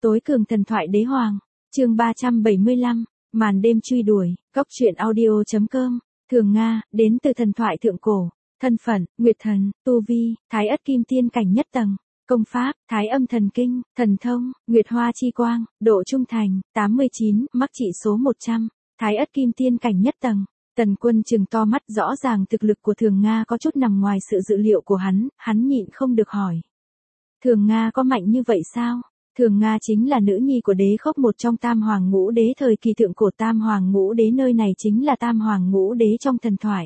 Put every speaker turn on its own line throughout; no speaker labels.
Tối cường thần thoại đế hoàng, chương 375, màn đêm truy đuổi, góc truyện audio.com, Thường Nga, đến từ thần thoại thượng cổ, thân phận, Nguyệt thần, tu vi, Thái Ất Kim Tiên cảnh nhất tầng, công pháp, Thái Âm thần kinh, thần thông, Nguyệt Hoa chi quang, độ trung thành, 89, mắc trị số 100, Thái Ất Kim Tiên cảnh nhất tầng. Tần Quân trừng to mắt, rõ ràng thực lực của Thường Nga có chút nằm ngoài sự dự liệu của hắn nhịn không được hỏi. Thường Nga có mạnh như vậy sao? Thường Nga chính là nữ nhi của đế khốc, một trong tam hoàng ngũ đế thời kỳ thượng cổ. Tam hoàng ngũ đế nơi này chính là tam hoàng ngũ đế trong thần thoại.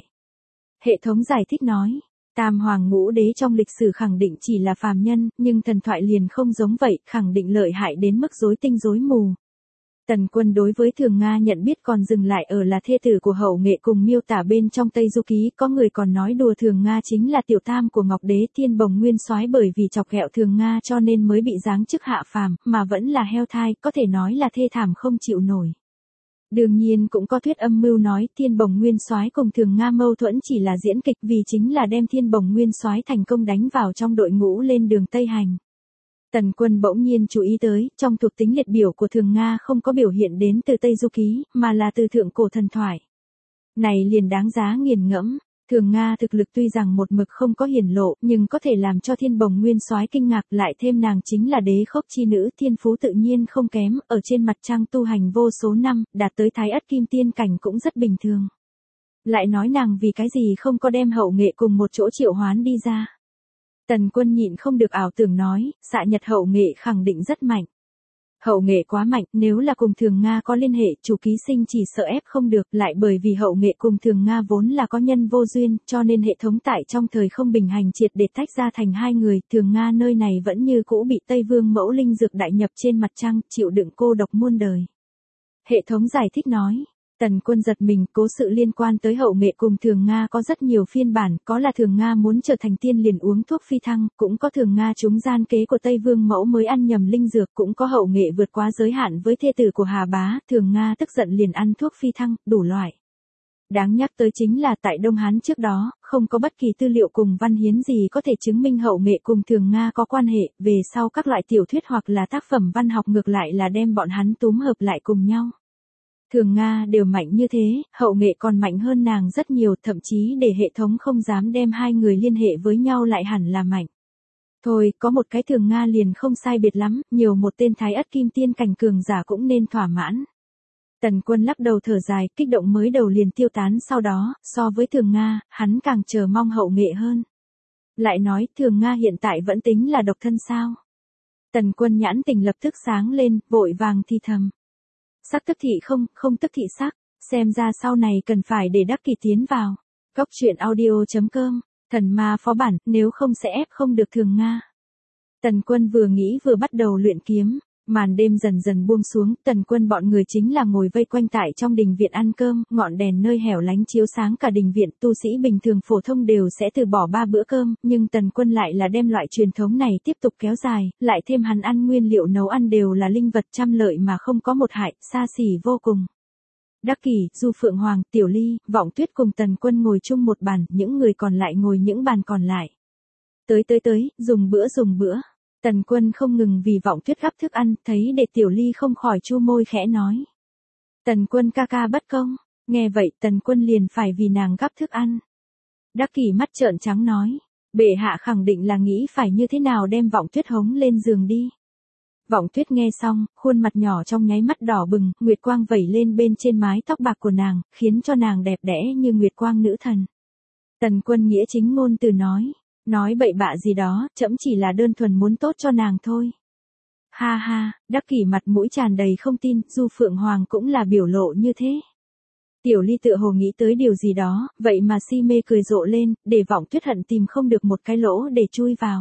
Hệ thống giải thích nói, tam hoàng ngũ đế trong lịch sử khẳng định chỉ là phàm nhân, nhưng thần thoại liền không giống vậy, khẳng định lợi hại đến mức rối tinh rối mù. Tần Quân đối với Thường Nga nhận biết còn dừng lại ở là thê tử của Hậu Nghệ cùng miêu tả bên trong Tây Du Ký, có người còn nói đùa Thường Nga chính là tiểu tam của Ngọc Đế Thiên Bồng Nguyên Soái, bởi vì chọc ghẹo Thường Nga cho nên mới bị giáng chức hạ phàm, mà vẫn là heo thai, có thể nói là thê thảm không chịu nổi. Đương nhiên cũng có thuyết âm mưu nói Thiên Bồng Nguyên Soái cùng Thường Nga mâu thuẫn chỉ là diễn kịch, vì chính là đem Thiên Bồng Nguyên Soái thành công đánh vào trong đội ngũ lên đường Tây Hành. Tần Quân bỗng nhiên chú ý tới, trong thuộc tính liệt biểu của Thường Nga không có biểu hiện đến từ Tây Du Ký, mà là từ thượng cổ thần thoại. Này liền đáng giá nghiền ngẫm. Thường Nga thực lực tuy rằng một mực không có hiển lộ, nhưng có thể làm cho Thiên Bồng Nguyên Soái kinh ngạc, lại thêm nàng chính là đế khốc chi nữ, thiên phú tự nhiên không kém, ở trên mặt trăng tu hành vô số năm, đạt tới Thái Ất Kim Tiên cảnh cũng rất bình thường. Lại nói nàng vì cái gì không có đem Hậu Nghệ cùng một chỗ triệu hoán đi ra. Tần Quân nhịn không được ảo tưởng nói, xạ nhật Hậu Nghệ khẳng định rất mạnh. Hậu Nghệ quá mạnh, nếu là cùng Thường Nga có liên hệ, chủ ký sinh chỉ sợ ép không được, lại bởi vì Hậu Nghệ cùng Thường Nga vốn là có nhân vô duyên, cho nên hệ thống tại trong thời không bình hành triệt để tách ra thành hai người. Thường Nga nơi này vẫn như cũ bị Tây Vương mẫu linh dược đại nhập trên mặt trăng, chịu đựng cô độc muôn đời. Hệ thống giải thích nói. Tần Quân giật mình, cố sự liên quan tới Hậu Nghệ cùng Thường Nga có rất nhiều phiên bản, có là Thường Nga muốn trở thành tiên liền uống thuốc phi thăng, cũng có Thường Nga trúng gian kế của Tây Vương mẫu mới ăn nhầm linh dược, cũng có Hậu Nghệ vượt quá giới hạn với thê tử của Hà Bá, Thường Nga tức giận liền ăn thuốc phi thăng, đủ loại. Đáng nhắc tới chính là tại Đông Hán trước đó, không có bất kỳ tư liệu cùng văn hiến gì có thể chứng minh Hậu Nghệ cùng Thường Nga có quan hệ, về sau các loại tiểu thuyết hoặc là tác phẩm văn học ngược lại là đem bọn hắn túm hợp lại cùng nhau. Thường Nga đều mạnh như thế, Hậu Nghệ còn mạnh hơn nàng rất nhiều, thậm chí để hệ thống không dám đem hai người liên hệ với nhau lại hẳn là mạnh. Thôi, có một cái Thường Nga liền không sai biệt lắm, nhiều một tên Thái Ất Kim Tiên cảnh cường giả cũng nên thỏa mãn. Tần Quân lắc đầu thở dài, kích động mới đầu liền tiêu tán, sau đó, so với Thường Nga, hắn càng chờ mong Hậu Nghệ hơn. Lại nói, Thường Nga hiện tại vẫn tính là độc thân sao? Tần Quân nhãn tình lập tức sáng lên, vội vàng thì thầm. Sắc tức thị không tức thị sắc, xem ra sau này cần phải để Đắc Kỷ tiến vào. Góc truyện audio.com, thần ma phó bản, nếu không sẽ ép không được Thường Nga. Tần Quân vừa nghĩ vừa bắt đầu luyện kiếm, màn đêm dần dần buông xuống, Tần Quân bọn người chính là ngồi vây quanh tại trong đình viện ăn cơm, ngọn đèn nơi hẻo lánh chiếu sáng cả đình viện. Tu sĩ bình thường phổ thông đều sẽ từ bỏ 3 bữa cơm, nhưng Tần Quân lại là đem loại truyền thống này tiếp tục kéo dài, lại thêm hắn ăn nguyên liệu nấu ăn đều là linh vật trăm lợi mà không có một hại, xa xỉ vô cùng. Đắc Kỷ, Du Phượng Hoàng, Tiểu Ly, Vọng Tuyết cùng Tần Quân ngồi chung một bàn, những người còn lại ngồi những bàn còn lại. Tới, dùng bữa. Tần Quân không ngừng vì Vọng Tuyết gắp thức ăn, thấy để Tiểu Ly không khỏi chu môi khẽ nói. Tần Quân ca ca bất công, nghe vậy Tần Quân liền phải vì nàng gắp thức ăn. Đắc Kỷ mắt trợn trắng nói, bệ hạ khẳng định là nghĩ phải như thế nào đem Vọng Tuyết hống lên giường đi. Vọng Tuyết nghe xong, khuôn mặt nhỏ trong nháy mắt đỏ bừng, nguyệt quang vẩy lên bên trên mái tóc bạc của nàng, khiến cho nàng đẹp đẽ như nguyệt quang nữ thần. Tần Quân nghĩa chính ngôn từ nói bậy bạ gì đó, trẫm chỉ là đơn thuần muốn tốt cho nàng thôi. Ha ha, Đắc Kỷ mặt mũi tràn đầy không tin, Du Phượng Hoàng cũng là biểu lộ như thế. Tiểu Ly tựa hồ nghĩ tới điều gì đó, vậy mà si mê cười rộ lên, để Vọng Tuyết hận tìm không được một cái lỗ để chui vào.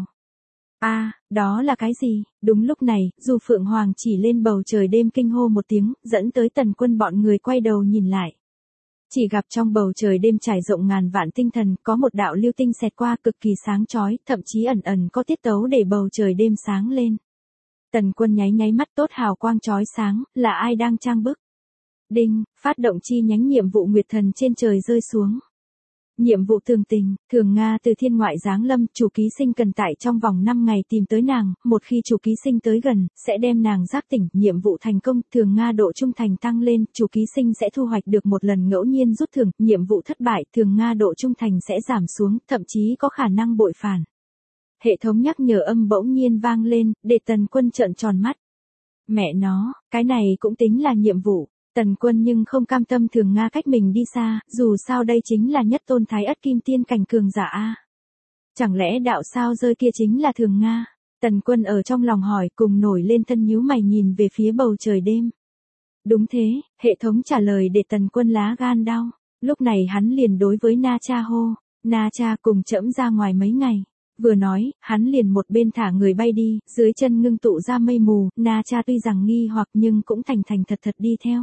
Đó là cái gì? Đúng lúc này, Du Phượng Hoàng chỉ lên bầu trời đêm kinh hô một tiếng, dẫn tới Tần Quân bọn người quay đầu nhìn lại. Chỉ gặp trong bầu trời đêm trải rộng ngàn vạn tinh thần, có một đạo lưu tinh xẹt qua cực kỳ sáng chói, thậm chí ẩn có tiết tấu để bầu trời đêm sáng lên. Tần Quân nháy mắt, tốt hào quang chói sáng, là ai đang trang bức? Đinh, phát động chi nhánh nhiệm vụ Nguyệt thần trên trời rơi xuống. Nhiệm vụ thường tình, Thường Nga từ thiên ngoại giáng lâm, chủ ký sinh cần tại trong vòng 5 ngày tìm tới nàng, một khi chủ ký sinh tới gần, sẽ đem nàng giác tỉnh, nhiệm vụ thành công, Thường Nga độ trung thành tăng lên, chủ ký sinh sẽ thu hoạch được một lần ngẫu nhiên rút thưởng, nhiệm vụ thất bại, Thường Nga độ trung thành sẽ giảm xuống, thậm chí có khả năng bội phản. Hệ thống nhắc nhở âm bỗng nhiên vang lên, để Tần Quân trợn tròn mắt. Mẹ nó, cái này cũng tính là nhiệm vụ. Tần Quân nhưng không cam tâm Thường Nga cách mình đi xa, dù sao đây chính là nhất tôn thái ất kim tiên cảnh cường giả a. Chẳng lẽ đạo sao rơi kia chính là Thường Nga? Tần Quân ở trong lòng hỏi, cùng nổi lên thân nhíu mày nhìn về phía bầu trời đêm. Đúng thế, hệ thống trả lời để Tần Quân lá gan đau. Lúc này hắn liền đối với Na Cha hô, Na Cha cùng trẫm ra ngoài mấy ngày. Vừa nói, hắn liền một bên thả người bay đi, dưới chân ngưng tụ ra mây mù, Na Cha tuy rằng nghi hoặc nhưng cũng thành thành thật thật đi theo.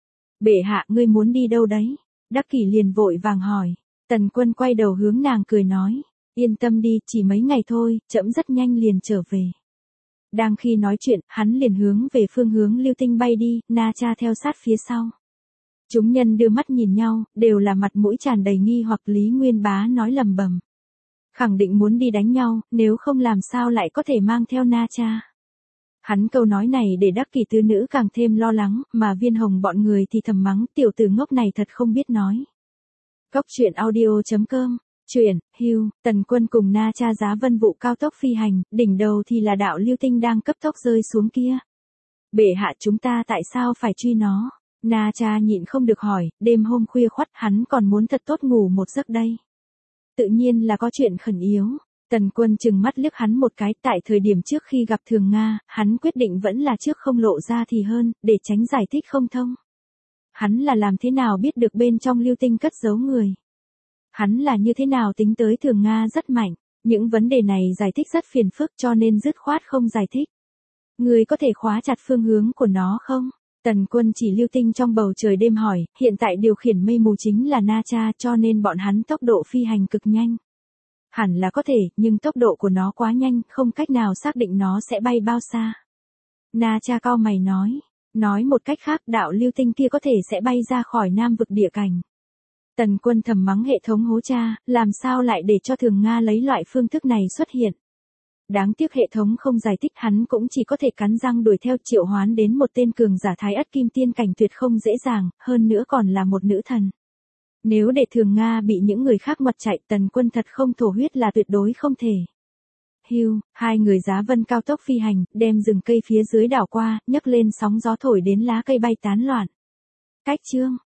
Bệ hạ ngươi muốn đi đâu đấy? Đắc Kỷ liền vội vàng hỏi. Tần Quân quay đầu hướng nàng cười nói. Yên tâm đi, chỉ mấy ngày thôi, trẫm rất nhanh liền trở về. Đang khi nói chuyện, hắn liền hướng về phương hướng Lưu Tinh bay đi, Na Cha theo sát phía sau. Chúng nhân đưa mắt nhìn nhau, đều là mặt mũi tràn đầy nghi hoặc. Lý Nguyên Bá nói lầm bầm. Khẳng định muốn đi đánh nhau, nếu không làm sao lại có thể mang theo Na Cha. Hắn câu nói này để Đắc Kỷ tứ nữ càng thêm lo lắng, mà Viên Hồng bọn người thì thầm mắng tiểu tử ngốc này thật không biết nói. Cốc truyện audio.com, truyện, hưu, Tần Quân cùng Na Cha giá vân vụ cao tốc phi hành, đỉnh đầu thì là đạo lưu tinh đang cấp tốc rơi xuống kia. Bệ hạ chúng ta tại sao phải truy nó? Na Cha nhịn không được hỏi, đêm hôm khuya khoắt hắn còn muốn thật tốt ngủ một giấc đây. Tự nhiên là có chuyện khẩn yếu. Tần Quân chừng mắt liếc hắn một cái, tại thời điểm trước khi gặp Thường Nga, hắn quyết định vẫn là trước không lộ ra thì hơn, để tránh giải thích không thông. Hắn là làm thế nào biết được bên trong lưu tinh cất giấu người? Hắn là như thế nào tính tới Thường Nga rất mạnh? Những vấn đề này giải thích rất phiền phức cho nên dứt khoát không giải thích. Người có thể khóa chặt phương hướng của nó không? Tần Quân chỉ lưu tinh trong bầu trời đêm hỏi, hiện tại điều khiển mây mù chính là Na Cha cho nên bọn hắn tốc độ phi hành cực nhanh. Hẳn là có thể, nhưng tốc độ của nó quá nhanh, không cách nào xác định nó sẽ bay bao xa. Na Cha cau mày nói một cách khác đạo lưu tinh kia có thể sẽ bay ra khỏi Nam vực địa cảnh. Tần Quân thầm mắng hệ thống hố cha, làm sao lại để cho Thường Nga lấy loại phương thức này xuất hiện. Đáng tiếc hệ thống không giải thích hắn cũng chỉ có thể cắn răng đuổi theo triệu hoán đến một tên cường giả thái ất kim tiên cảnh tuyệt không dễ dàng, hơn nữa còn là một nữ thần. Nếu để Thường Nga bị những người khác mật chạy Tần Quân thật không thổ huyết là tuyệt đối không thể. Hưu, hai người giá vân cao tốc phi hành, đem rừng cây phía dưới đảo qua, nhấc lên sóng gió thổi đến lá cây bay tán loạn. Cách chương.